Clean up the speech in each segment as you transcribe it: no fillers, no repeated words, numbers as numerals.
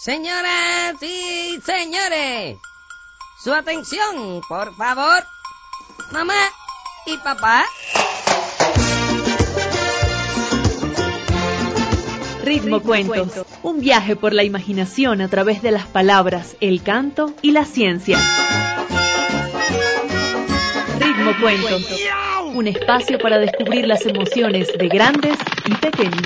Señoras y señores, su atención, por favor. Mamá y papá. Ritmo Cuentos, un viaje por la imaginación a través de las palabras, el canto y la ciencia. Ritmo Cuentos, un espacio para descubrir las emociones de grandes y pequeños.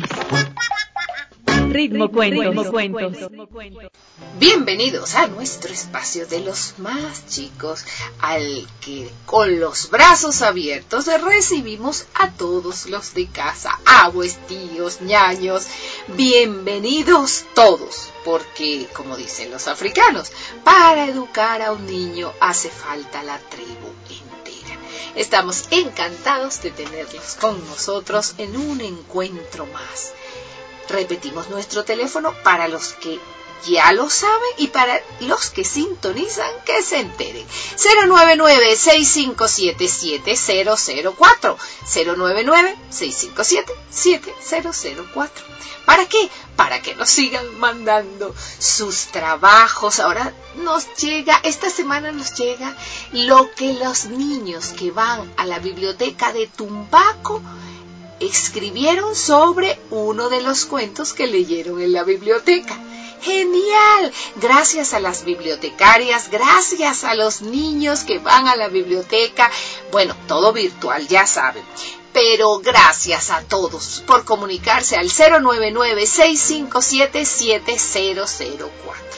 Ritmo Cuentos. Bienvenidos a nuestro espacio de los más chicos, al que con los brazos abiertos recibimos a todos los de casa, abuelos, tíos, ñaños. Bienvenidos todos, porque, como dicen los africanos, para educar a un niño hace falta la tribu entera. Estamos encantados de tenerlos con nosotros en un encuentro más. Repetimos nuestro teléfono para los que ya lo saben y para los que sintonizan que se enteren. 099-657-7004. 099-657-7004. ¿Para qué? Para que nos sigan mandando sus trabajos. Ahora esta semana nos llega lo que los niños que van a la biblioteca de Tumbaco escribieron sobre uno de los cuentos que leyeron en la biblioteca. ¡Genial! Gracias a las bibliotecarias, gracias a los niños que van a la biblioteca. Bueno, todo virtual, ya saben. Pero gracias a todos por comunicarse al 099-657-7004.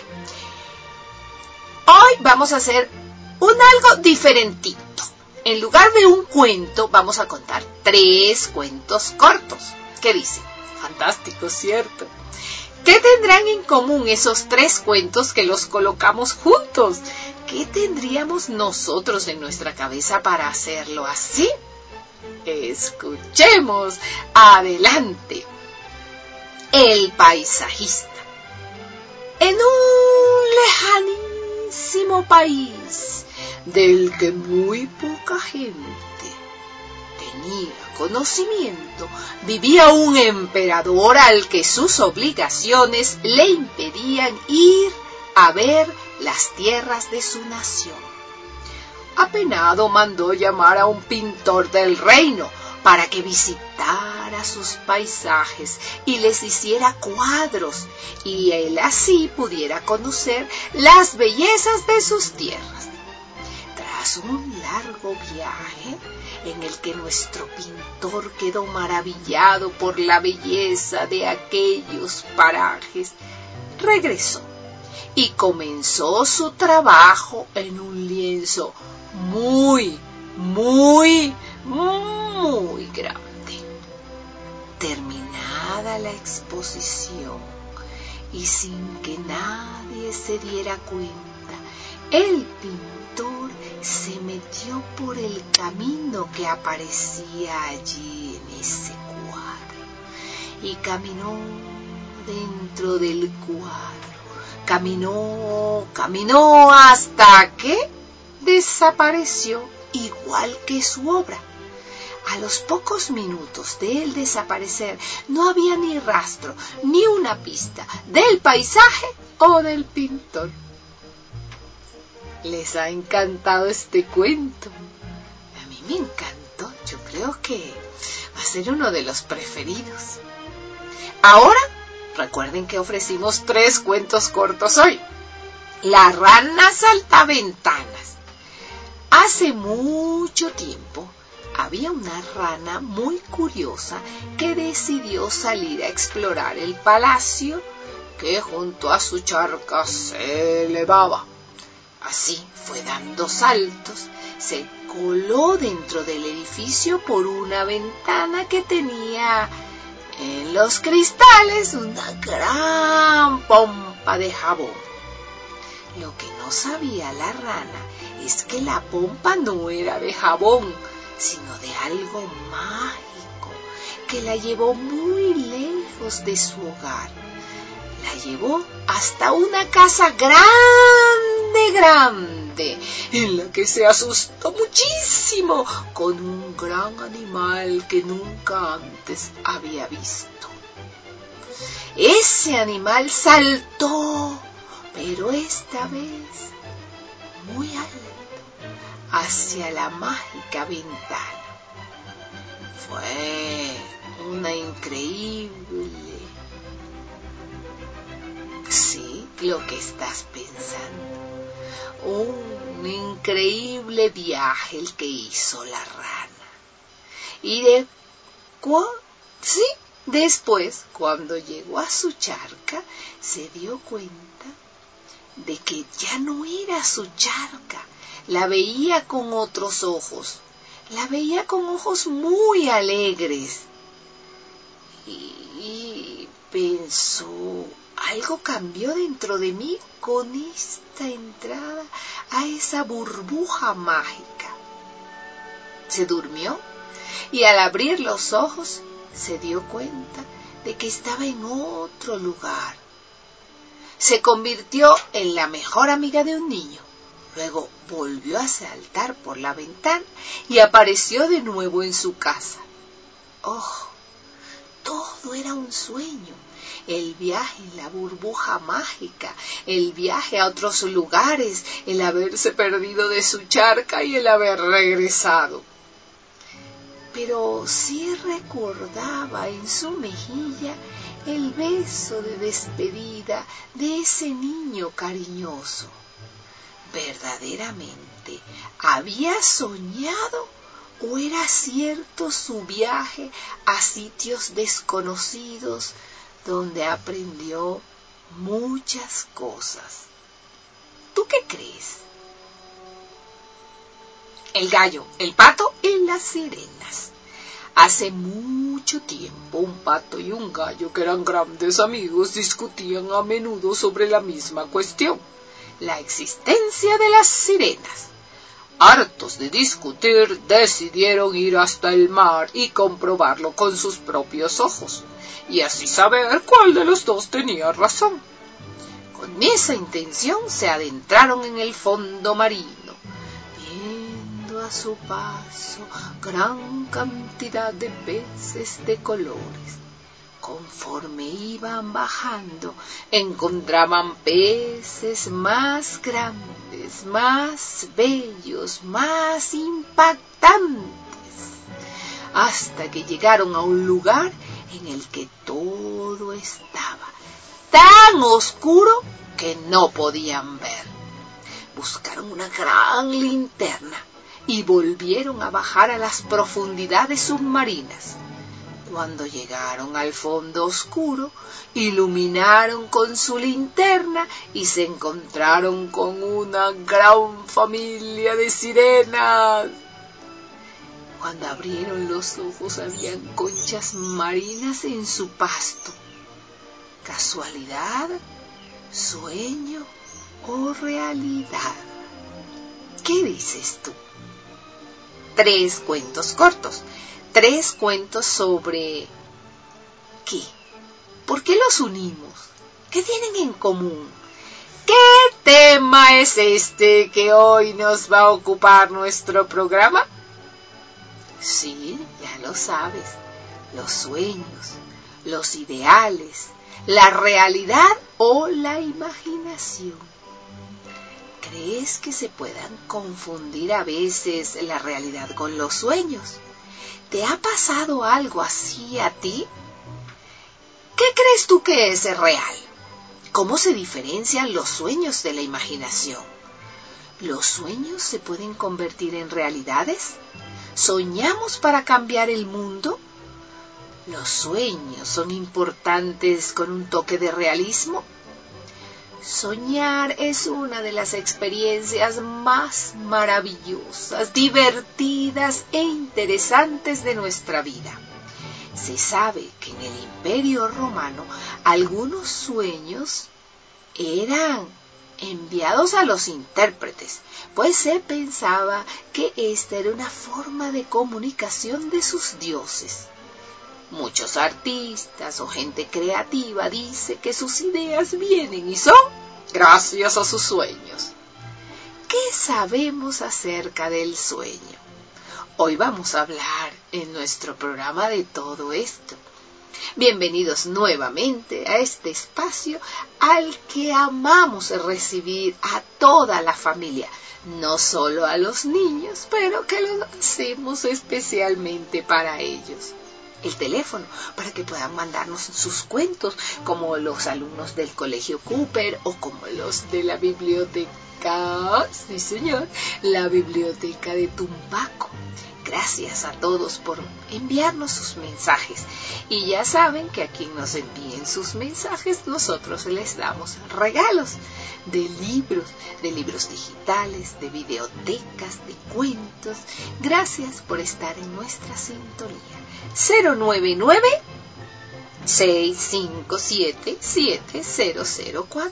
Hoy vamos a hacer algo diferentito. En lugar de un cuento, vamos a contar 3 cuentos cortos. ¿Qué dicen? Fantástico, ¿cierto? ¿Qué tendrán en común esos 3 cuentos que los colocamos juntos? ¿Qué tendríamos nosotros en nuestra cabeza para hacerlo así? Escuchemos. Adelante. El paisajista. En un lejanísimo país del que muy poca gente tenía conocimiento, vivía un emperador al que sus obligaciones le impedían ir a ver las tierras de su nación. Apenado mandó llamar a un pintor del reino para que visitara sus paisajes y les hiciera cuadros, y él así pudiera conocer las bellezas de sus tierras. Tras un largo viaje en el que nuestro pintor quedó maravillado por la belleza de aquellos parajes, regresó y comenzó su trabajo en un lienzo muy grande. Terminada la exposición y sin que nadie se diera cuenta, el pintor se metió por el camino que aparecía allí en ese cuadro y caminó dentro del cuadro. Caminó hasta que desapareció igual que su obra. A los pocos minutos de él desaparecer, no había ni rastro, ni una pista del paisaje o del pintor. ¿Les ha encantado este cuento? A mí me encantó. Yo creo que va a ser uno de los preferidos. Ahora, recuerden que ofrecimos 3 cuentos cortos hoy. La rana saltaventanas. Hace mucho tiempo había una rana muy curiosa que decidió salir a explorar el palacio que junto a su charca se elevaba. Así fue dando saltos, se coló dentro del edificio por una ventana que tenía en los cristales una gran pompa de jabón. Lo que no sabía la rana es que la pompa no era de jabón, sino de algo mágico que la llevó muy lejos de su hogar. La llevó hasta una casa grande, en la que se asustó muchísimo con un gran animal que nunca antes había visto. Ese animal saltó pero esta vez muy alto, hacia la mágica ventana. Fue una increíble... Sí, lo que estás pensando. Un increíble viaje el que hizo la rana. Y después, cuando llegó a su charca, se dio cuenta de que ya no era su charca. La veía con otros ojos. La veía con ojos muy alegres. Y pensó, algo cambió dentro de mí con esta entrada a esa burbuja mágica. Se durmió y al abrir los ojos se dio cuenta de que estaba en otro lugar. Se convirtió en la mejor amiga de un niño. Luego volvió a saltar por la ventana y apareció de nuevo en su casa. ¡Oh! Todo era un sueño. El viaje en la burbuja mágica, el viaje a otros lugares, el haberse perdido de su charca y el haber regresado. Pero sí recordaba en su mejilla el beso de despedida de ese niño cariñoso. ¿Verdaderamente había soñado o era cierto su viaje a sitios desconocidos donde aprendió muchas cosas? ¿Tú qué crees? El gallo, el pato y las sirenas. Hace mucho tiempo un pato y un gallo, que eran grandes amigos, discutían a menudo sobre la misma cuestión, la existencia de las sirenas. Hartos de discutir, decidieron ir hasta el mar y comprobarlo con sus propios ojos, y así saber cuál de los dos tenía razón. Con esa intención se adentraron en el fondo marino, viendo a su paso gran cantidad de peces de colores. Conforme iban bajando, encontraban peces más grandes, más bellos, más impactantes, hasta que llegaron a un lugar en el que todo estaba tan oscuro que no podían ver. Buscaron una gran linterna y volvieron a bajar a las profundidades submarinas. Cuando llegaron al fondo oscuro, iluminaron con su linterna y se encontraron con una gran familia de sirenas. Cuando abrieron los ojos, habían conchas marinas en su pasto. ¿Casualidad? ¿Sueño o realidad? ¿Qué dices tú? 3 cuentos cortos. 3 cuentos sobre... ¿qué? ¿Por qué los unimos? ¿Qué tienen en común? ¿Qué tema es este que hoy nos va a ocupar nuestro programa? Sí, ya lo sabes. Los sueños, los ideales, la realidad o la imaginación. ¿Crees que se puedan confundir a veces la realidad con los sueños? ¿Te ha pasado algo así a ti? ¿Qué crees tú que es real? ¿Cómo se diferencian los sueños de la imaginación? ¿Los sueños se pueden convertir en realidades? ¿Soñamos para cambiar el mundo? ¿Los sueños son importantes con un toque de realismo? Soñar es una de las experiencias más maravillosas, divertidas e interesantes de nuestra vida. Se sabe que en el Imperio Romano algunos sueños eran enviados a los intérpretes, pues se pensaba que esta era una forma de comunicación de sus dioses. Muchos artistas o gente creativa dice que sus ideas vienen y son gracias a sus sueños. ¿Qué sabemos acerca del sueño? Hoy vamos a hablar en nuestro programa de todo esto. Bienvenidos nuevamente a este espacio al que amamos recibir a toda la familia, no solo a los niños, pero que lo hacemos especialmente para ellos. El teléfono para que puedan mandarnos sus cuentos, como los alumnos del Colegio Cooper o como los de la biblioteca, sí señor, la biblioteca de Tumbaco. Gracias a todos por enviarnos sus mensajes. Y ya saben que a quien nos envíen sus mensajes, nosotros les damos regalos de libros digitales, de videotecas, de cuentos. Gracias por estar en nuestra sintonía. 099-657-7004.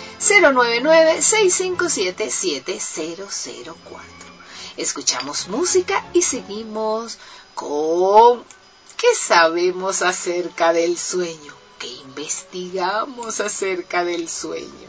099-657-7004. Escuchamos música y seguimos con ¿qué sabemos acerca del sueño? ¿Qué investigamos acerca del sueño?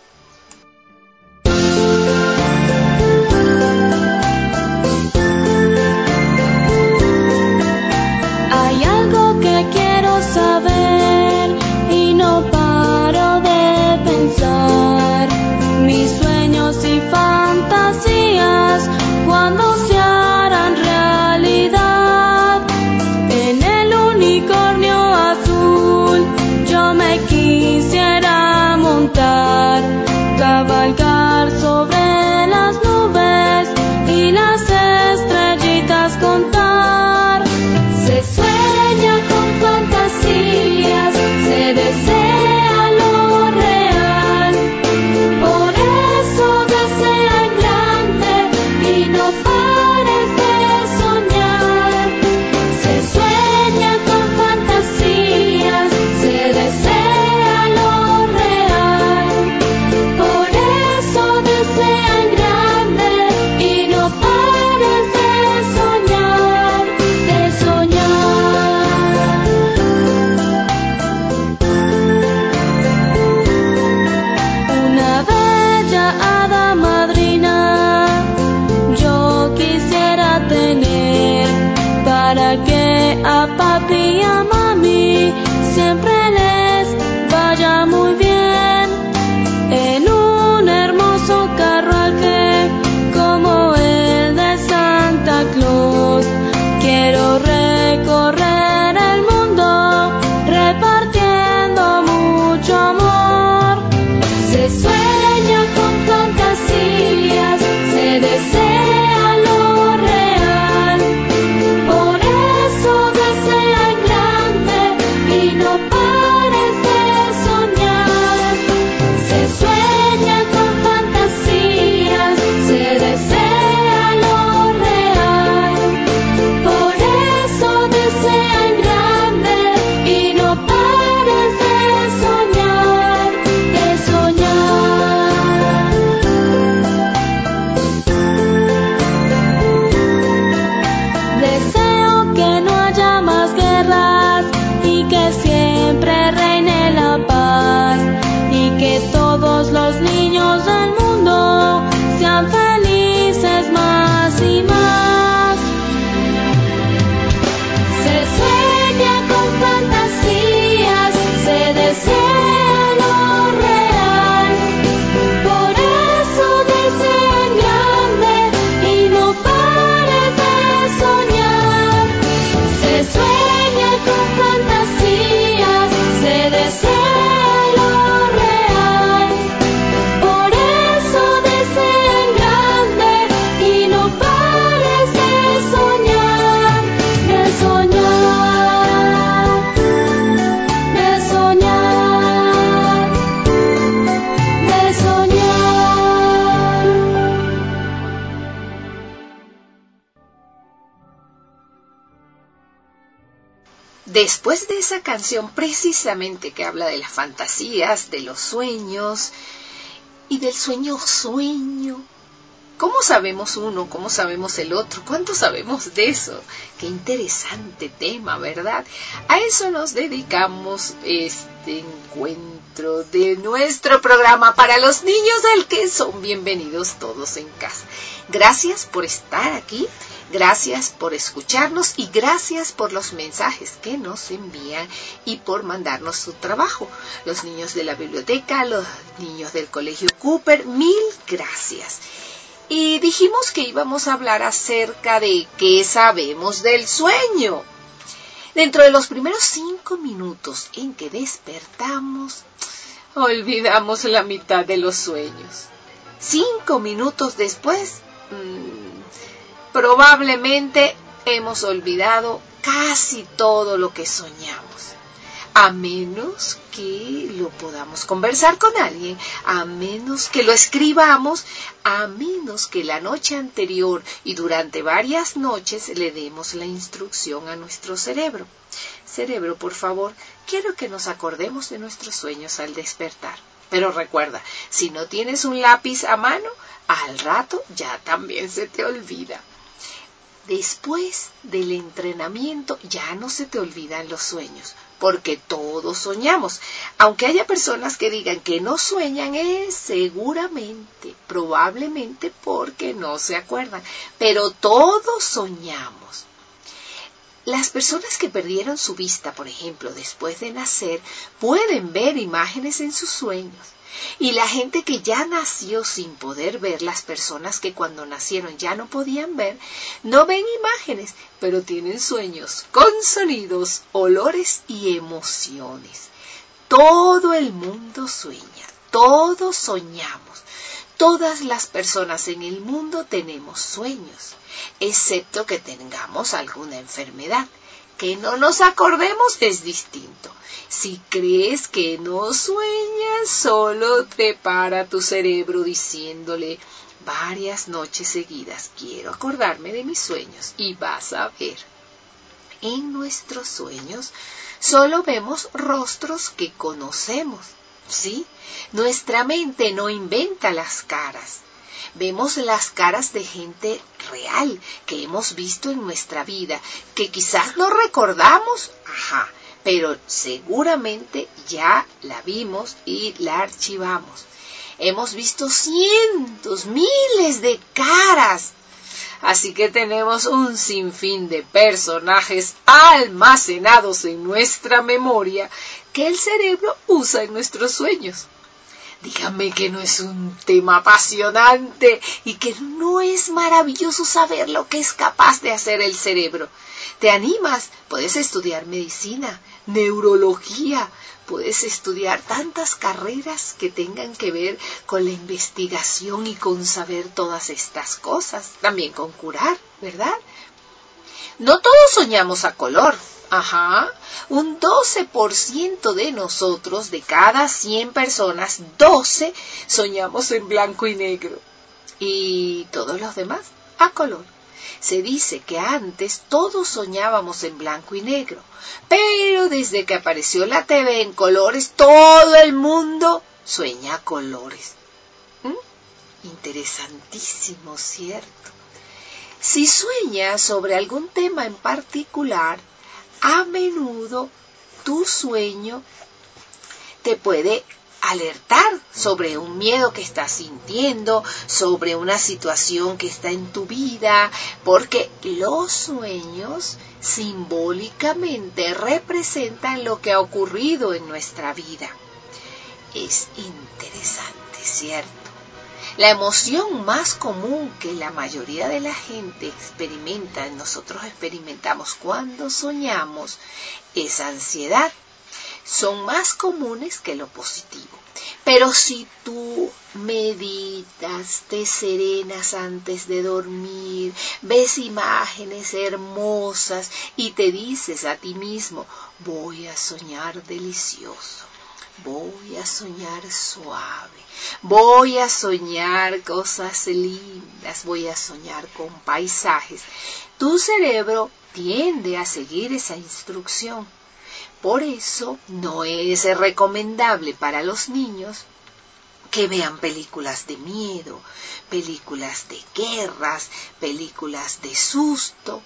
Hay algo que quiero saber y no paro de pensar. Mis sueños y fantasías, ¿cuándo se harán realidad? En el unicornio azul yo me quisiera montar, cabalgar sobre las nubes y las estrellitas contar. Se sueña con fantasías, se desea lo real, por eso desea en grande y no pares de soñar. Se sueña con fantasías, se desea lo real, por eso desea en grande y no pares de soñar, de soñar. Una bella hada madrina yo quisiera tener, para que a papi y a mami siempre les vaya muy bien. En un hermoso carruaje como el de Santa Claus quiero recorrer el mundo repartiendo mucho amor. Se sueña con fantasías, se desea lo real, por eso desea en grande y no pares de soñar. Se sueña con fantasías, se desea lo real, por eso desea en grande y no pares de soñar, de soñar. Deseo que no haya más guerras y que siempre reine la paz y que todos los niños del mundo sean felices más y más. Se sueña con fantasías, se desea lo real, por eso desea en grande y no pares de soñar. Se sueña con fantasías, se desea lo real, por eso desea en grande y no pares de soñar, de soñar, de soñar, de soñar. Después de esa canción precisamente que habla de las fantasías, de los sueños y del sueño, ¿Cómo sabemos uno? ¿Cómo sabemos el otro? ¿Cuánto sabemos de eso? Qué interesante tema, ¿verdad? A eso nos dedicamos este encuentro de nuestro programa para los niños, al que son bienvenidos todos en casa. Gracias por estar aquí, gracias por escucharnos y gracias por los mensajes que nos envían y por mandarnos su trabajo. Los niños de la biblioteca, los niños del Colegio Cooper, mil gracias. Y dijimos que íbamos a hablar acerca de qué sabemos del sueño. Dentro de los primeros 5 minutos en que despertamos, olvidamos la mitad de los sueños. 5 minutos después, probablemente hemos olvidado casi todo lo que soñamos. A menos que lo podamos conversar con alguien, a menos que lo escribamos, a menos que la noche anterior y durante varias noches le demos la instrucción a nuestro cerebro. Cerebro, por favor, quiero que nos acordemos de nuestros sueños al despertar. Pero recuerda, si no tienes un lápiz a mano, al rato ya también se te olvida. Después del entrenamiento ya no se te olvidan los sueños, porque todos soñamos. Aunque haya personas que digan que no sueñan, es seguramente, probablemente porque no se acuerdan, pero todos soñamos. Las personas que perdieron su vista, por ejemplo, después de nacer, pueden ver imágenes en sus sueños. Y la gente que ya nació sin poder ver, las personas que cuando nacieron ya no podían ver, no ven imágenes, pero tienen sueños con sonidos, olores y emociones. Todo el mundo sueña, todos soñamos. Todas las personas en el mundo tenemos sueños, excepto que tengamos alguna enfermedad. Que no nos acordemos es distinto. Si crees que no sueñas, solo prepara tu cerebro diciéndole varias noches seguidas, quiero acordarme de mis sueños, y vas a ver. En nuestros sueños solo vemos rostros que conocemos, ¿sí? Nuestra mente no inventa las caras. Vemos las caras de gente real que hemos visto en nuestra vida, que quizás no recordamos, pero seguramente ya la vimos y la archivamos. Hemos visto cientos, miles de caras. Así que tenemos un sinfín de personajes almacenados en nuestra memoria que el cerebro usa en nuestros sueños. Dígame que no es un tema apasionante y que no es maravilloso saber lo que es capaz de hacer el cerebro. ¿Te animas? Puedes estudiar medicina, neurología, puedes estudiar tantas carreras que tengan que ver con la investigación y con saber todas estas cosas, también con curar, ¿verdad? No todos soñamos a color. Un 12% de nosotros, de cada 100 personas, 12 soñamos en blanco y negro. Y todos los demás a color. Se dice que antes todos soñábamos en blanco y negro, pero desde que apareció la TV en colores, todo el mundo sueña a colores. Interesantísimo, ¿cierto? Si sueñas sobre algún tema en particular, a menudo tu sueño te puede alertar sobre un miedo que estás sintiendo, sobre una situación que está en tu vida, porque los sueños simbólicamente representan lo que ha ocurrido en nuestra vida. Es interesante, ¿cierto? La emoción más común que la mayoría de la gente experimenta, nosotros experimentamos cuando soñamos, es ansiedad. Son más comunes que lo positivo. Pero si tú meditas, te serenas antes de dormir, ves imágenes hermosas y te dices a ti mismo, voy a soñar delicioso. Voy a soñar suave, voy a soñar cosas lindas, voy a soñar con paisajes. Tu cerebro tiende a seguir esa instrucción. Por eso no es recomendable para los niños que vean películas de miedo, películas de guerras, películas de susto,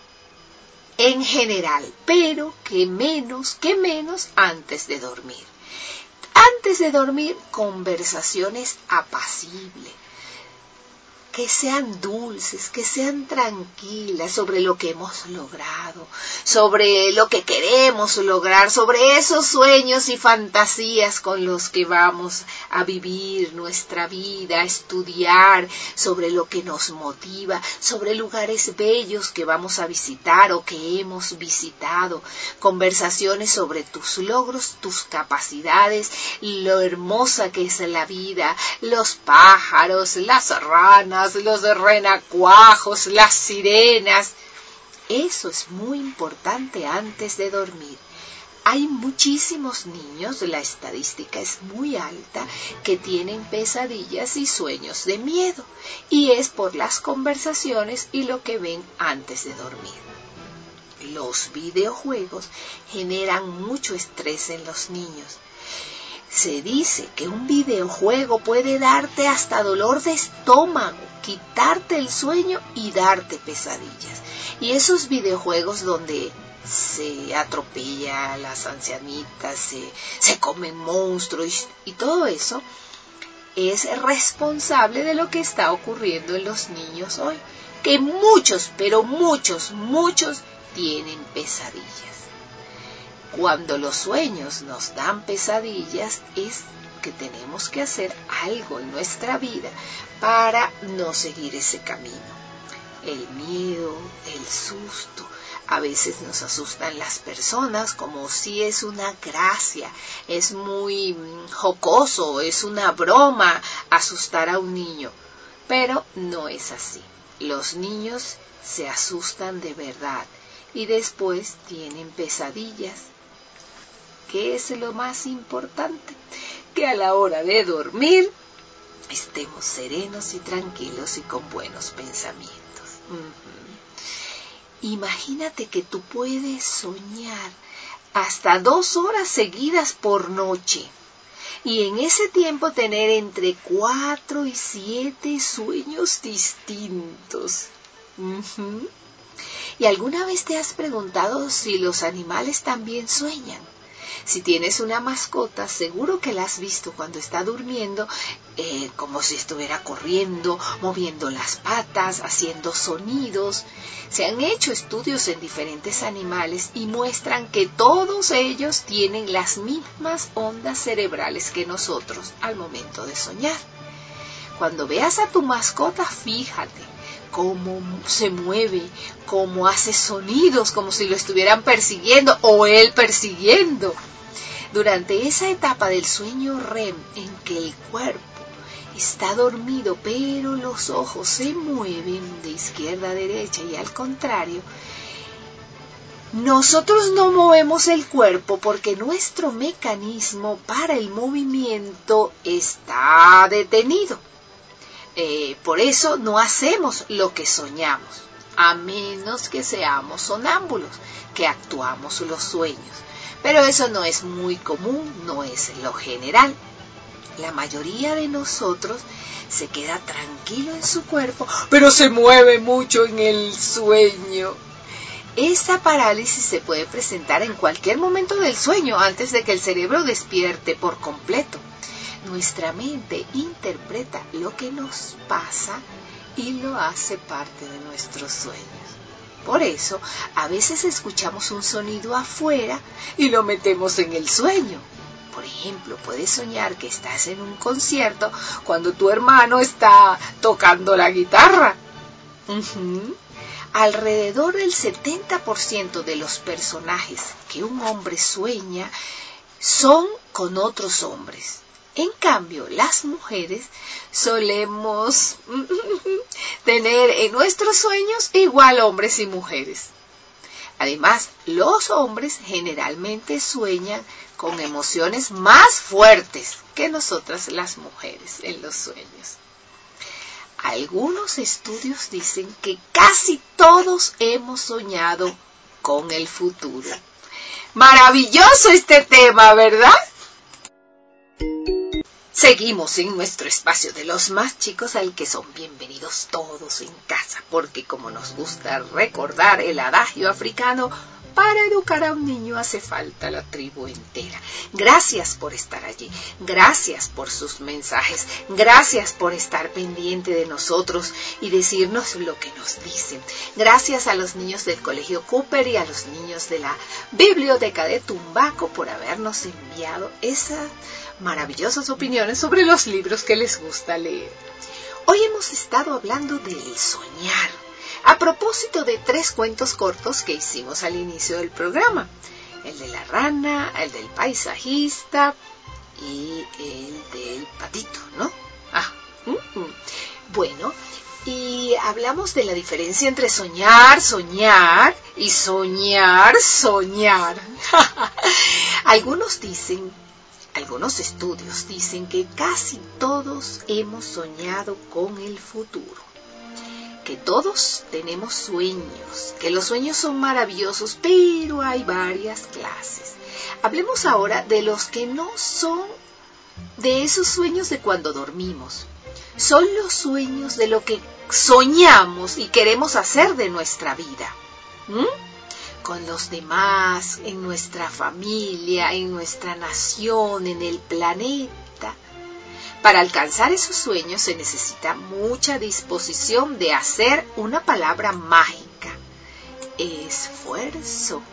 en general, pero que menos antes de dormir. Antes de dormir, conversaciones apacibles, que sean dulces, que sean tranquilas sobre lo que hemos logrado, sobre lo que queremos lograr, sobre esos sueños y fantasías con los que vamos a vivir nuestra vida, a estudiar, sobre lo que nos motiva, sobre lugares bellos que vamos a visitar o que hemos visitado, conversaciones sobre tus logros, tus capacidades, lo hermosa que es la vida, los pájaros, las ranas, los renacuajos, las sirenas. Eso es muy importante antes de dormir. Hay muchísimos niños, la estadística es muy alta, que tienen pesadillas y sueños de miedo, y es por las conversaciones y lo que ven antes de dormir. Los videojuegos generan mucho estrés en los niños. Se dice que un videojuego puede darte hasta dolor de estómago, quitarte el sueño y darte pesadillas. Y esos videojuegos donde se atropella a las ancianitas, se comen monstruos y todo eso, es responsable de lo que está ocurriendo en los niños hoy. Que muchos, pero muchos tienen pesadillas. Cuando los sueños nos dan pesadillas es que tenemos que hacer algo en nuestra vida para no seguir ese camino. El miedo, el susto, a veces nos asustan las personas como si es una gracia, es muy jocoso, es una broma asustar a un niño, pero no es así. Los niños se asustan de verdad y después tienen pesadillas. ¿Qué es lo más importante? Que a la hora de dormir estemos serenos y tranquilos y con buenos pensamientos. Imagínate que tú puedes soñar hasta 2 horas seguidas por noche y en ese tiempo tener entre 4 y 7 sueños distintos. ¿Y alguna vez te has preguntado si los animales también sueñan? Si tienes una mascota, seguro que la has visto cuando está durmiendo, como si estuviera corriendo, moviendo las patas, haciendo sonidos. Se han hecho estudios en diferentes animales y muestran que todos ellos tienen las mismas ondas cerebrales que nosotros al momento de soñar. Cuando veas a tu mascota, fíjate cómo se mueve, cómo hace sonidos, como si lo estuvieran persiguiendo o él persiguiendo. Durante esa etapa del sueño REM en que el cuerpo está dormido pero los ojos se mueven de izquierda a derecha y al contrario, nosotros no movemos el cuerpo porque nuestro mecanismo para el movimiento está detenido. Por eso no hacemos lo que soñamos, a menos que seamos sonámbulos, que actuamos los sueños. Pero eso no es muy común, no es lo general. La mayoría de nosotros se queda tranquilo en su cuerpo, pero se mueve mucho en el sueño. Esta parálisis se puede presentar en cualquier momento del sueño, antes de que el cerebro despierte por completo. Nuestra mente interpreta lo que nos pasa y lo hace parte de nuestros sueños. Por eso, a veces escuchamos un sonido afuera y lo metemos en el sueño. Por ejemplo, puedes soñar que estás en un concierto cuando tu hermano está tocando la guitarra. Alrededor del 70% de los personajes que un hombre sueña son con otros hombres. En cambio, las mujeres solemos tener en nuestros sueños igual hombres y mujeres. Además, los hombres generalmente sueñan con emociones más fuertes que nosotras las mujeres en los sueños. Algunos estudios dicen que casi todos hemos soñado con el futuro. Maravilloso este tema, ¿verdad? Seguimos en nuestro espacio de los más chicos, al que son bienvenidos todos en casa, porque como nos gusta recordar el adagio africano, para educar a un niño hace falta la tribu entera. Gracias por estar allí, gracias por sus mensajes, gracias por estar pendiente de nosotros y decirnos lo que nos dicen. Gracias a los niños del Colegio Cooper y a los niños de la Biblioteca de Tumbaco por habernos enviado esas maravillosas opiniones sobre los libros que les gusta leer. Hoy hemos estado hablando del soñar, a propósito de 3 cuentos cortos que hicimos al inicio del programa. El de la rana, el del paisajista y el del patito, ¿no? Bueno, y hablamos de la diferencia entre soñar, soñar y soñar, soñar. Algunos estudios dicen que casi todos hemos soñado con el futuro, que todos tenemos sueños, que los sueños son maravillosos, pero hay varias clases. Hablemos ahora de los que no son de esos sueños de cuando dormimos. Son los sueños de lo que soñamos y queremos hacer de nuestra vida. Con los demás, en nuestra familia, en nuestra nación, en el planeta. Para alcanzar esos sueños se necesita mucha disposición de hacer una palabra mágica: esfuerzo.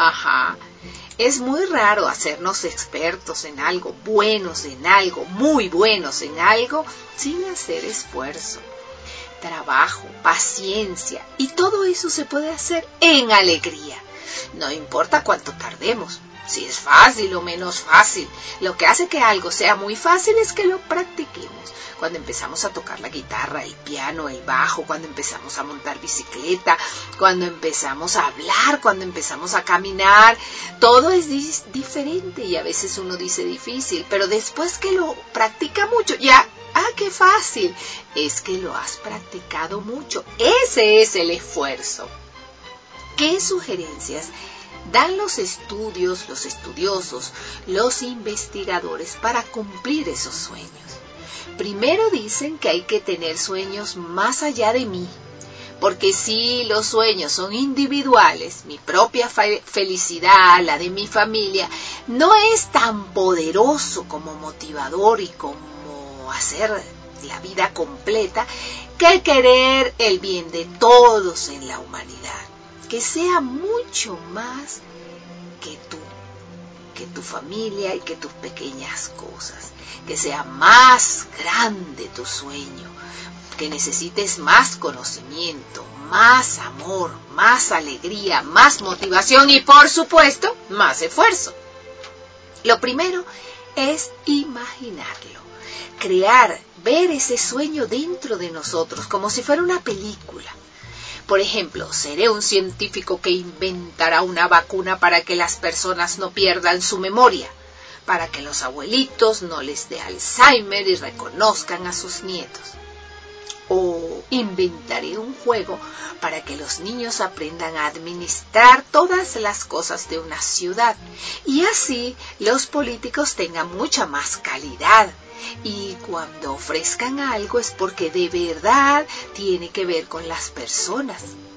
Es muy raro hacernos expertos en algo, buenos en algo, muy buenos en algo, sin hacer esfuerzo, trabajo, paciencia, y todo eso se puede hacer en alegría. No importa cuánto tardemos, si es fácil o menos fácil. Lo que hace que algo sea muy fácil es que lo practiquemos. Cuando empezamos a tocar la guitarra, el piano, el bajo, cuando empezamos a montar bicicleta, cuando empezamos a hablar, cuando empezamos a caminar, todo es diferente y a veces uno dice difícil, pero después que lo practica mucho, ya, qué fácil, es que lo has practicado mucho. Ese es el esfuerzo. ¿Qué sugerencias dan los estudios, los estudiosos, los investigadores para cumplir esos sueños? Primero dicen que hay que tener sueños más allá de mí, porque si los sueños son individuales, mi propia felicidad, la de mi familia, no es tan poderoso como motivador y como hacer la vida completa, que querer el bien de todos en la humanidad, que sea mucho más que tú, que tu familia y que tus pequeñas cosas, que sea más grande tu sueño, que necesites más conocimiento, más amor, más alegría, más motivación y, por supuesto, más esfuerzo. Lo primero es imaginarlo, crear, ver ese sueño dentro de nosotros como si fuera una película. Por ejemplo, seré un científico que inventará una vacuna para que las personas no pierdan su memoria, para que los abuelitos no les dé Alzheimer y reconozcan a sus nietos. O inventaré un juego para que los niños aprendan a administrar todas las cosas de una ciudad y así los políticos tengan mucha más calidad. Y cuando ofrezcan algo es porque de verdad tiene que ver con las personas.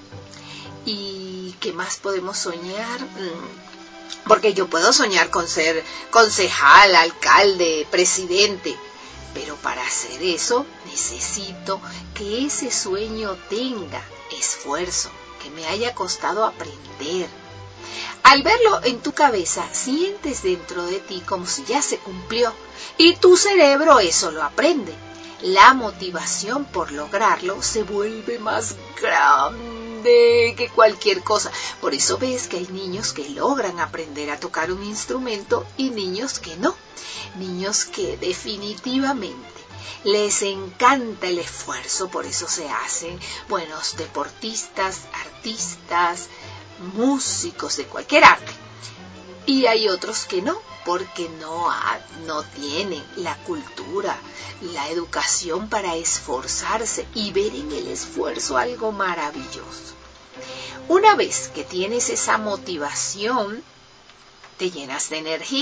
¿Y qué más podemos soñar? Porque yo puedo soñar con ser concejal, alcalde, presidente. Pero para hacer eso necesito que ese sueño tenga esfuerzo, que me haya costado aprender. Al verlo en tu cabeza, sientes dentro de ti como si ya se cumplió y tu cerebro eso lo aprende. La motivación por lograrlo se vuelve más grande que cualquier cosa. Por eso ves que hay niños que logran aprender a tocar un instrumento y niños que no. Niños que definitivamente les encanta el esfuerzo, por eso se hacen buenos deportistas, artistas, músicos de cualquier arte. Y hay otros que no, porque no tienen la cultura, la educación para esforzarse y ver en el esfuerzo algo maravilloso. Una vez que tienes esa motivación, te llenas de energía,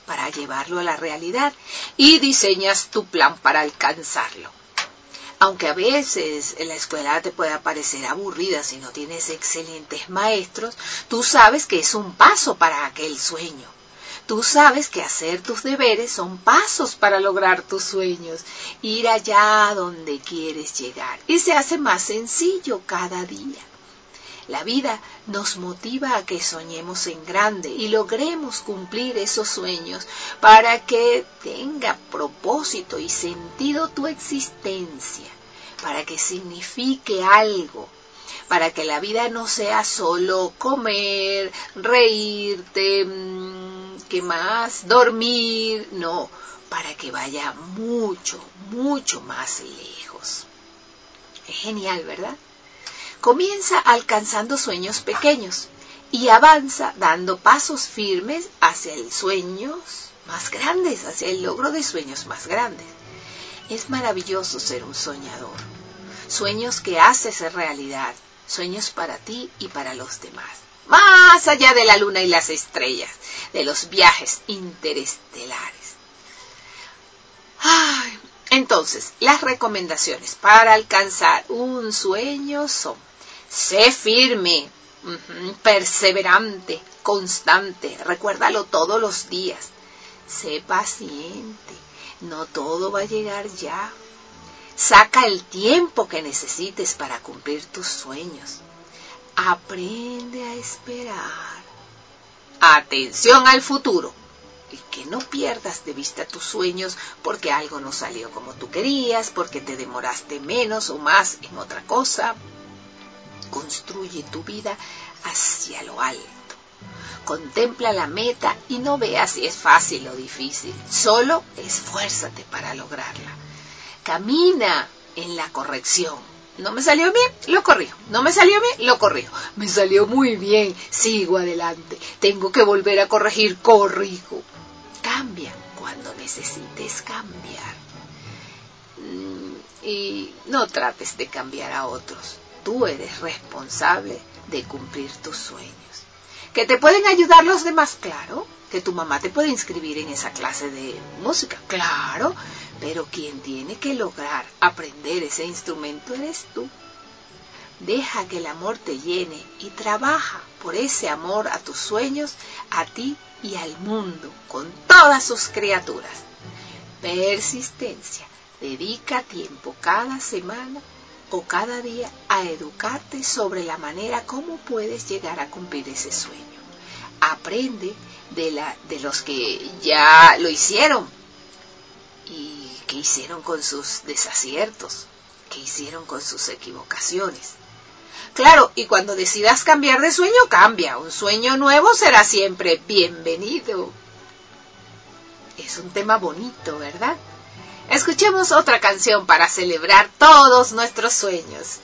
para llevarlo a la realidad y diseñas tu plan para alcanzarlo. Aunque a veces la escuela te pueda parecer aburrida si no tienes excelentes maestros, tú sabes que es un paso para aquel sueño. Tú sabes que hacer tus deberes son pasos para lograr tus sueños, ir allá donde quieres llegar. Y se hace más sencillo cada día. La vida nos motiva a que soñemos en grande y logremos cumplir esos sueños para que tenga propósito y sentido tu existencia, para que signifique algo, para que la vida no sea solo comer, reírte, ¿qué más? Dormir, no, para que vaya mucho, mucho más lejos. Es genial, ¿verdad? Comienza alcanzando sueños pequeños y avanza dando pasos firmes hacia los sueños más grandes, hacia el logro de sueños más grandes. Es maravilloso ser un soñador. Sueños que haces realidad, sueños para ti y para los demás. Más allá de la luna y las estrellas, de los viajes interestelares. Entonces, las recomendaciones para alcanzar un sueño son: sé firme, perseverante, constante, recuérdalo todos los días. Sé paciente, no todo va a llegar ya. Saca el tiempo que necesites para cumplir tus sueños. Aprende a esperar. Atención al futuro. Y que no pierdas de vista tus sueños porque algo no salió como tú querías, porque te demoraste menos o más en otra cosa. Construye tu vida hacia lo alto. Contempla la meta y no veas si es fácil o difícil. Solo esfuérzate para lograrla. Camina en la corrección. ¿No me salió bien? Lo corrijo. ¿No me salió bien? Lo corrijo. Me salió muy bien. Sigo adelante. Tengo que volver a corregir. Corrijo. Cambia cuando necesites cambiar. Y no trates de cambiar a otros. Tú eres responsable de cumplir tus sueños. ¿Que te pueden ayudar los demás? Claro. ¿Que tu mamá te puede inscribir en esa clase de música? Claro. Pero quien tiene que lograr aprender ese instrumento eres tú. Deja que el amor te llene y trabaja por ese amor a tus sueños, a ti y al mundo, con todas sus criaturas. Persistencia. Dedica tiempo cada semana o cada día a educarte sobre la manera como puedes llegar a cumplir ese sueño. Aprende de los que ya lo hicieron y que hicieron con sus desaciertos, que hicieron con sus equivocaciones. Claro, y cuando decidas cambiar de sueño, cambia. Un sueño nuevo será siempre bienvenido. Es un tema bonito, ¿verdad? Escuchemos otra canción para celebrar todos nuestros sueños.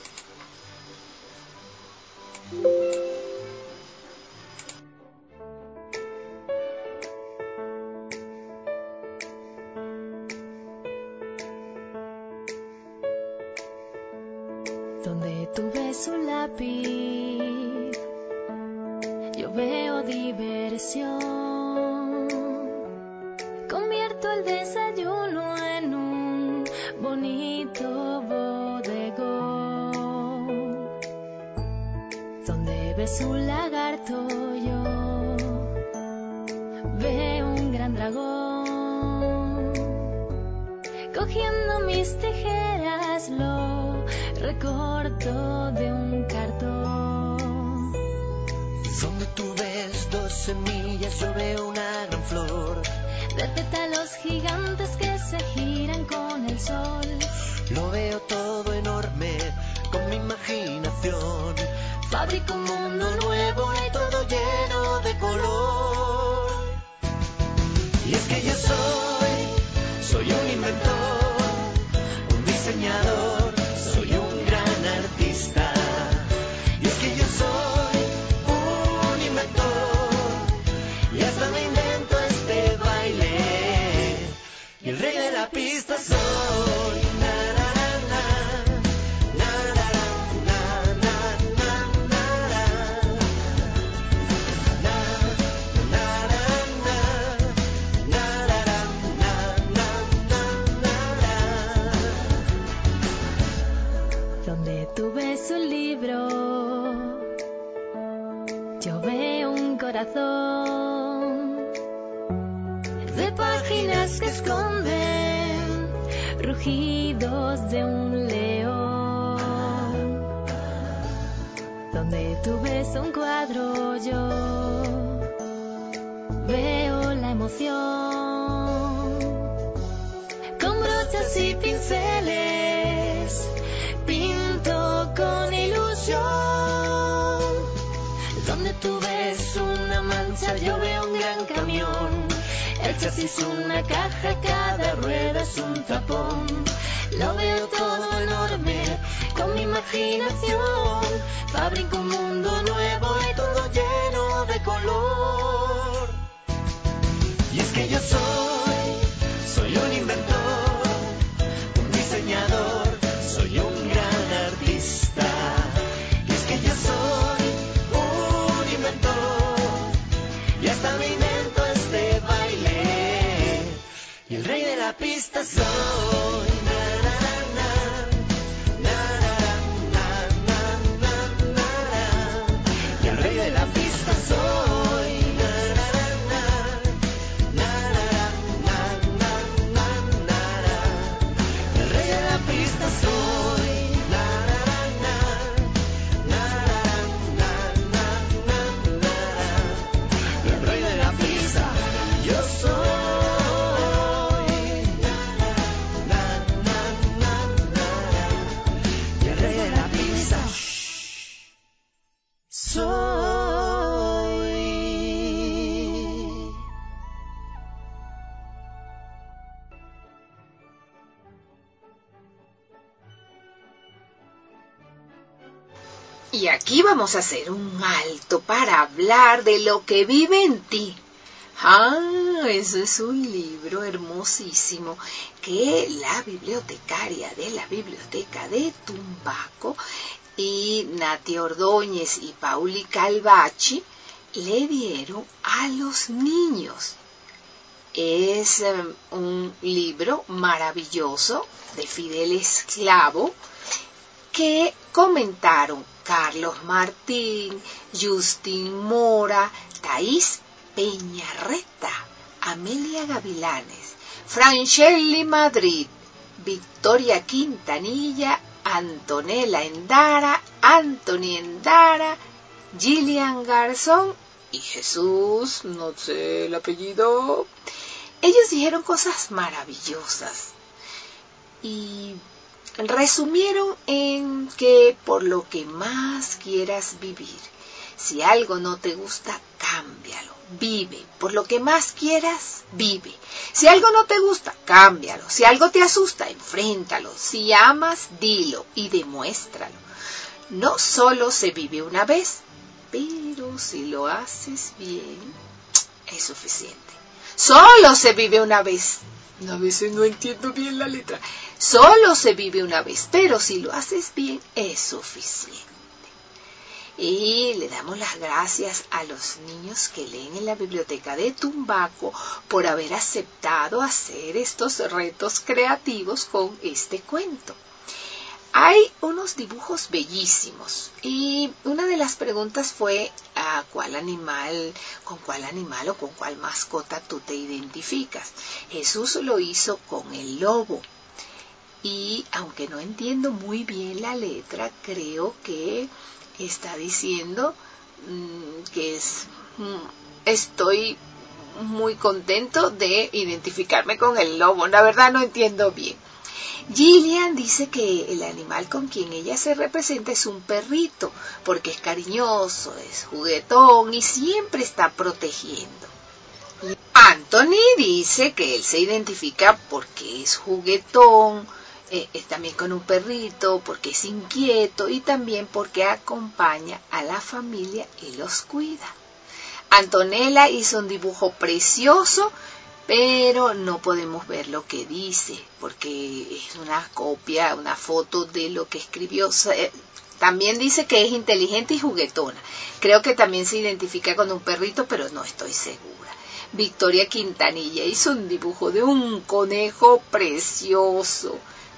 Donde tú ves un lápiz, yo veo diversión. Convierto el desayuno en un bonito bodegón. Donde ves un lagarto, yo veo un gran dragón. Cogiendo mis tijeras lo recorto de un cartón. Donde tú ves dos semillas, yo veo una gran flor. De pétalos gigantes que se giran con el sol. Lo veo todo enorme con mi imaginación. Fabrico un mundo nuevo y todo lleno de color. Y es que yo soy un inventor, un diseñador, soy un gran artista. Y es que yo soy un inventor y hasta me invento este baile. Y el rey de la pista soy. Na corazón, de páginas que esconden rugidos de un león, donde tú ves un cuadro, yo veo la emoción, con brochas y pinceles pinto con ilusión, donde tú ves una mancha, yo veo un gran camión, el chasis una caja, cada rueda es un tapón, lo veo todo enorme con mi imaginación, fabrico un mundo nuevo y todo lleno de color. Y es que yo soy un inventor, un diseñador, soy un gran artista. Y es que yo soy un inventor, y hasta me invento este baile, y el rey de la pista soy. Y el rey de la pista soy. El rey de la pista soy. El rey de la pista yo soy. Y el rey de la pista soy. Y aquí vamos a hacer un alto para hablar de lo que vive en ti. Eso es un libro hermosísimo que la bibliotecaria de la Biblioteca de Tumbaco y Nati Ordóñez y Pauli Calvachi le dieron a los niños. Es un libro maravilloso de Fidel Esclavo que comentaron Carlos Martín, Justin Mora, Thaís Peñarreta, Amelia Gavilanes, Franchelli Madrid, Victoria Quintanilla, Antonella Endara, Anthony Endara, Gillian Garzón y Jesús, no sé el apellido. Ellos dijeron cosas maravillosas y resumieron en que por lo que más quieras vivir, si algo no te gusta, cámbialo, vive, por lo que más quieras, vive. Si algo no te gusta, cámbialo, si algo te asusta, enfréntalo, si amas, dilo y demuéstralo. No solo se vive una vez, pero si lo haces bien, es suficiente. Solo se vive una vez. A veces no entiendo bien la letra. Solo se vive una vez, pero si lo haces bien, es suficiente. Y le damos las gracias a los niños que leen en la Biblioteca de Tumbaco por haber aceptado hacer estos retos creativos con este cuento. Hay unos dibujos bellísimos y una de las preguntas fue con cuál animal o con cuál mascota tú te identificas. Jesús lo hizo con el lobo y aunque no entiendo muy bien la letra, creo que está diciendo que estoy muy contento de identificarme con el lobo. La verdad no entiendo bien. Gillian dice que el animal con quien ella se representa es un perrito, porque es cariñoso, es juguetón y siempre está protegiendo. Anthony dice que él se identifica porque es juguetón, también con un perrito, porque es inquieto y también porque acompaña a la familia y los cuida. Antonella hizo un dibujo precioso, pero no podemos ver lo que dice, porque es una copia, una foto de lo que escribió. También dice que es inteligente y juguetona. Creo que también se identifica con un perrito, pero no estoy segura. Victoria Quintanilla hizo un dibujo de un conejo precioso,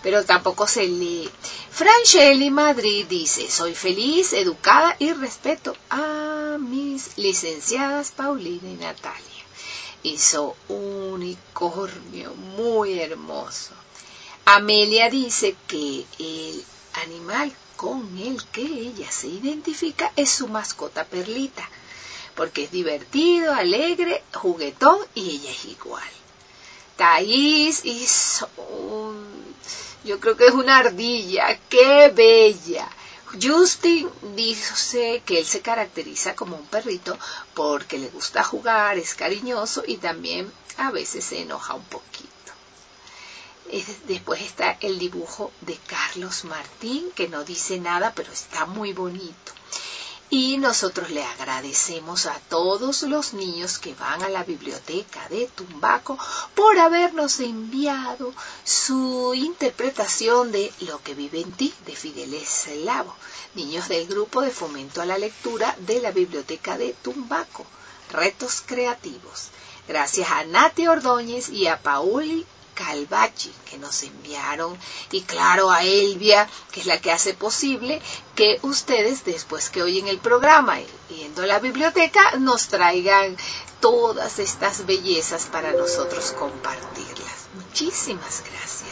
pero tampoco se lee. Franchelli Madrid dice, soy feliz, educada y respeto a mis licenciadas Paulina y Natalia. Hizo un unicornio muy hermoso. Amelia dice que el animal con el que ella se identifica es su mascota Perlita, porque es divertido, alegre, juguetón y ella es igual. Thais hizo yo creo que es una ardilla, ¡qué bella! Justin dice que él se caracteriza como un perrito porque le gusta jugar, es cariñoso y también a veces se enoja un poquito. Después está el dibujo de Carlos Martín, que no dice nada, pero está muy bonito. Y nosotros le agradecemos a todos los niños que van a la biblioteca de Tumbaco por habernos enviado su interpretación de Lo que vive en ti, de Fidel Eslavo, niños del grupo de fomento a la lectura de la biblioteca de Tumbaco, retos creativos. Gracias a Nati Ordóñez y a Pauli Calvachi, que nos enviaron, y claro a Elvia, que es la que hace posible que ustedes, después que oyen el programa y yendo a la biblioteca, nos traigan todas estas bellezas para nosotros compartirlas. Muchísimas gracias.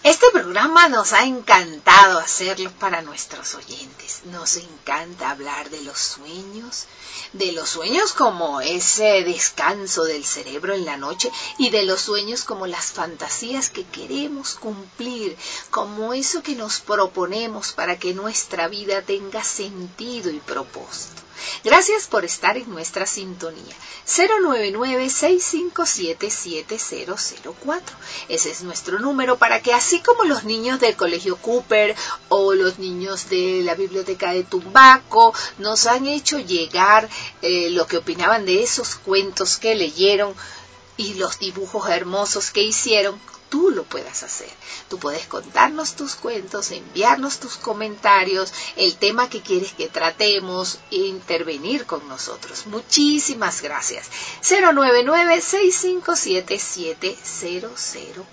Este programa nos ha encantado hacerlo para nuestros oyentes. Nos encanta hablar de los sueños como ese descanso del cerebro en la noche y de los sueños como las fantasías que queremos cumplir, como eso que nos proponemos para que nuestra vida tenga sentido y propósito. Gracias por estar en nuestra sintonía. 099-657-7004. Ese es nuestro número para que así como los niños del Colegio Cooper o los niños de la Biblioteca de Tumbaco nos han hecho llegar lo que opinaban de esos cuentos que leyeron y los dibujos hermosos que hicieron, tú lo puedas hacer. Tú puedes contarnos tus cuentos, enviarnos tus comentarios, el tema que quieres que tratemos e intervenir con nosotros. Muchísimas gracias. 099-657-7004.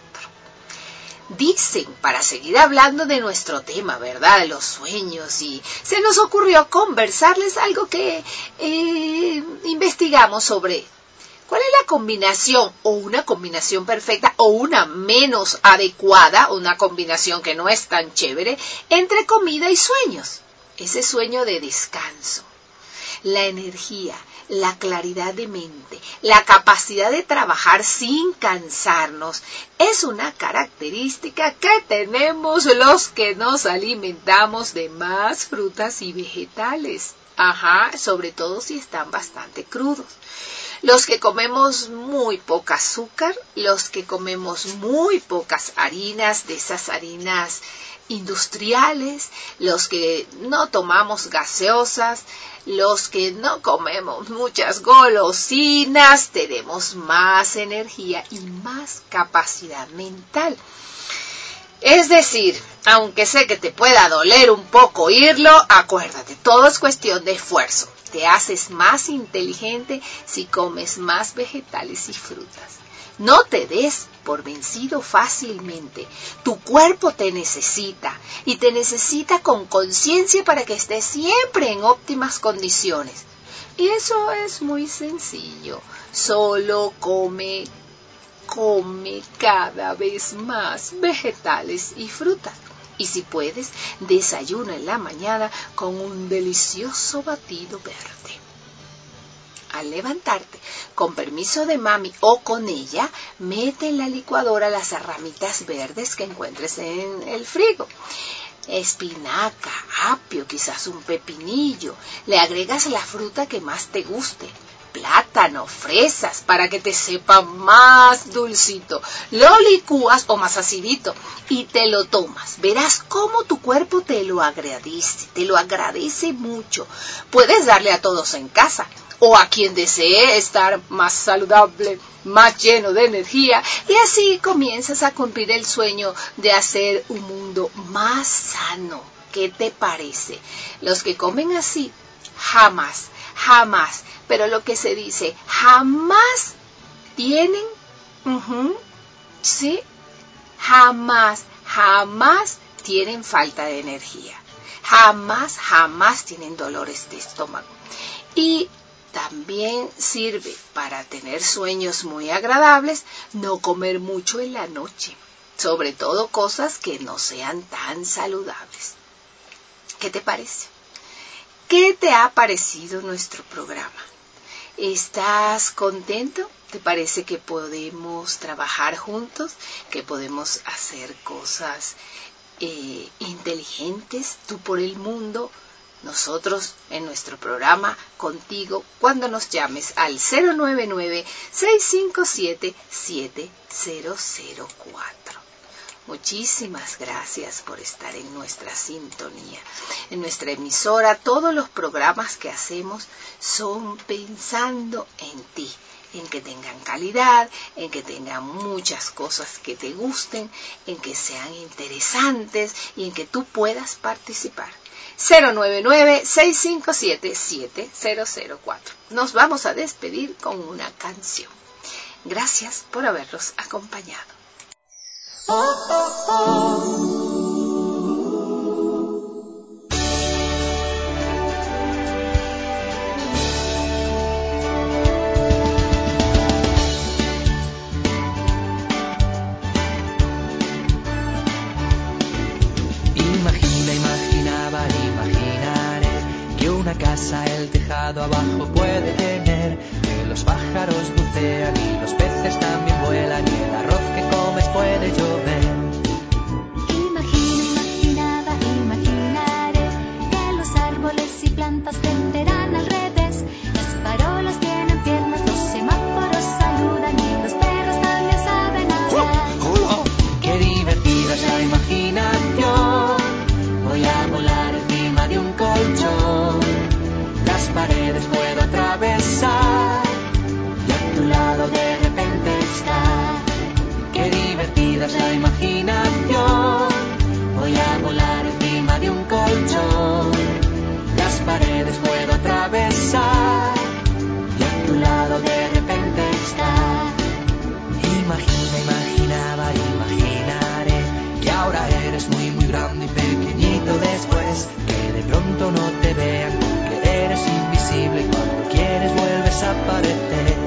Dicen, para seguir hablando de nuestro tema, ¿verdad? De los sueños, y se nos ocurrió conversarles algo que investigamos sobre ¿cuál es la combinación o una combinación perfecta o una menos adecuada, una combinación que no es tan chévere, entre comida y sueños? Ese sueño de descanso, la energía, la claridad de mente, la capacidad de trabajar sin cansarnos, es una característica que tenemos los que nos alimentamos de más frutas y vegetales. Sobre todo si están bastante crudos. Los que comemos muy poca azúcar, los que comemos muy pocas harinas, de esas harinas industriales, los que no tomamos gaseosas, los que no comemos muchas golosinas, tenemos más energía y más capacidad mental. Es decir, aunque sé que te pueda doler un poco oírlo, acuérdate, todo es cuestión de esfuerzo. Te haces más inteligente si comes más vegetales y frutas. No te des por vencido fácilmente. Tu cuerpo te necesita y te necesita con conciencia para que estés siempre en óptimas condiciones. Y eso es muy sencillo. Solo come cada vez más vegetales y frutas. Y si puedes, desayuna en la mañana con un delicioso batido verde. Al levantarte, con permiso de mami o con ella, mete en la licuadora las ramitas verdes que encuentres en el frigo. Espinaca, apio, quizás un pepinillo. Le agregas la fruta que más te guste. Plátano, fresas, para que te sepa más dulcito. Lo licúas o más acidito y te lo tomas. Verás cómo tu cuerpo te lo agradece mucho. Puedes darle a todos en casa o a quien desee estar más saludable, más lleno de energía, y así comienzas a cumplir el sueño de hacer un mundo más sano. ¿Qué te parece? Los que comen así, jamás, pero lo que se dice, jamás tienen, ¿sí? Jamás tienen falta de energía. Jamás tienen dolores de estómago. Y también sirve para tener sueños muy agradables no comer mucho en la noche, sobre todo cosas que no sean tan saludables. ¿Qué te parece? ¿Qué te ha parecido nuestro programa? ¿Estás contento? ¿Te parece que podemos trabajar juntos? ¿Que podemos hacer cosas inteligentes? Tú por el mundo, nosotros en nuestro programa contigo cuando nos llames al 099-657-7004. Muchísimas gracias por estar en nuestra sintonía. En nuestra emisora, todos los programas que hacemos son pensando en ti, en que tengan calidad, en que tengan muchas cosas que te gusten, en que sean interesantes y en que tú puedas participar. 099-657-7004. Nos vamos a despedir con una canción. Gracias por habernos acompañado. pájaros bucean y los peces también vuelan y el arroz que comes puede llover. Imaginaba, imaginaré que los árboles y plantas tenderán al revés. Las farolas tienen piernas, los semáforos saludan y los perros también saben hablar. ¡Qué divertida es la imaginación! Voy a volar encima de un colchón. Las paredes puedo atravesar y a tu lado de repente estar. ¡Qué divertida es la imaginación! Voy a volar encima de un colchón. Las paredes puedo atravesar y a tu lado de repente estar. Imaginaba, imaginaré que ahora eres muy muy grande y pequeñito después. Que de pronto no te vean porque eres invisible y cuando quieres vuelves a aparecer.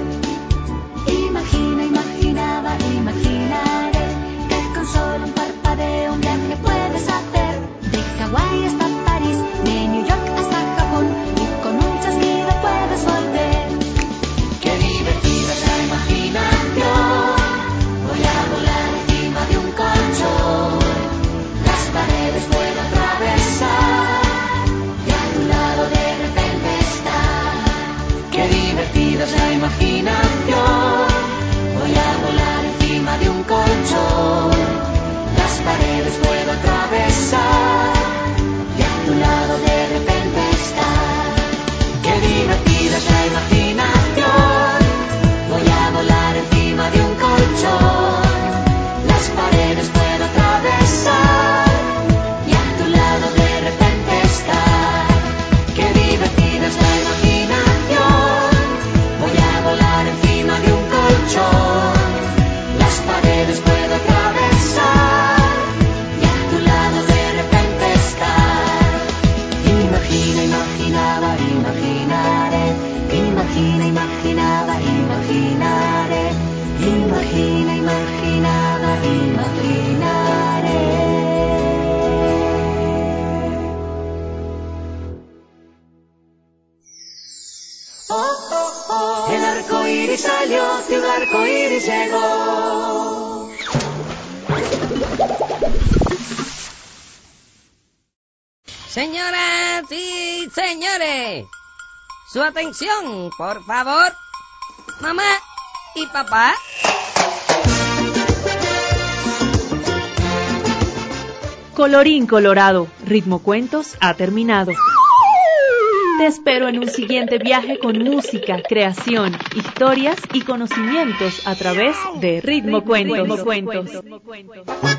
Imaginaba, imaginaré que con solo un parpadeo un viaje puedes hacer. De Hawái hasta París, de New York hasta Japón y con un chasquido puedes volver. ¡Qué divertida es la imaginación! Voy a volar encima de un colchón. Las paredes puedo atravesar y a tu lado de repente estar. ¡Qué divertida es la imaginación! Voy a volar encima de un colchón. Las paredes puedo atravesar y a tu lado de repente estar. ¡Qué divertida es la imaginación! Voy a volar encima de un colchón. Las paredes puedo atravesar y a tu lado de repente estar. ¡Qué divertida es la imaginación! Voy a volar encima de un colchón. Las paredes puedo atravesar y a tu lado de repente estar. Imaginaba, imaginaré. Imaginaba, imaginaré. Imaginaba, imaginaré. El arco iris salió, de un arco iris llegó. Señoras y señores, su atención, por favor. Mamá y papá. Colorín colorado, Ritmo Cuentos ha terminado. Te espero en un siguiente viaje con música, creación, historias y conocimientos a través de Ritmo Cuentos.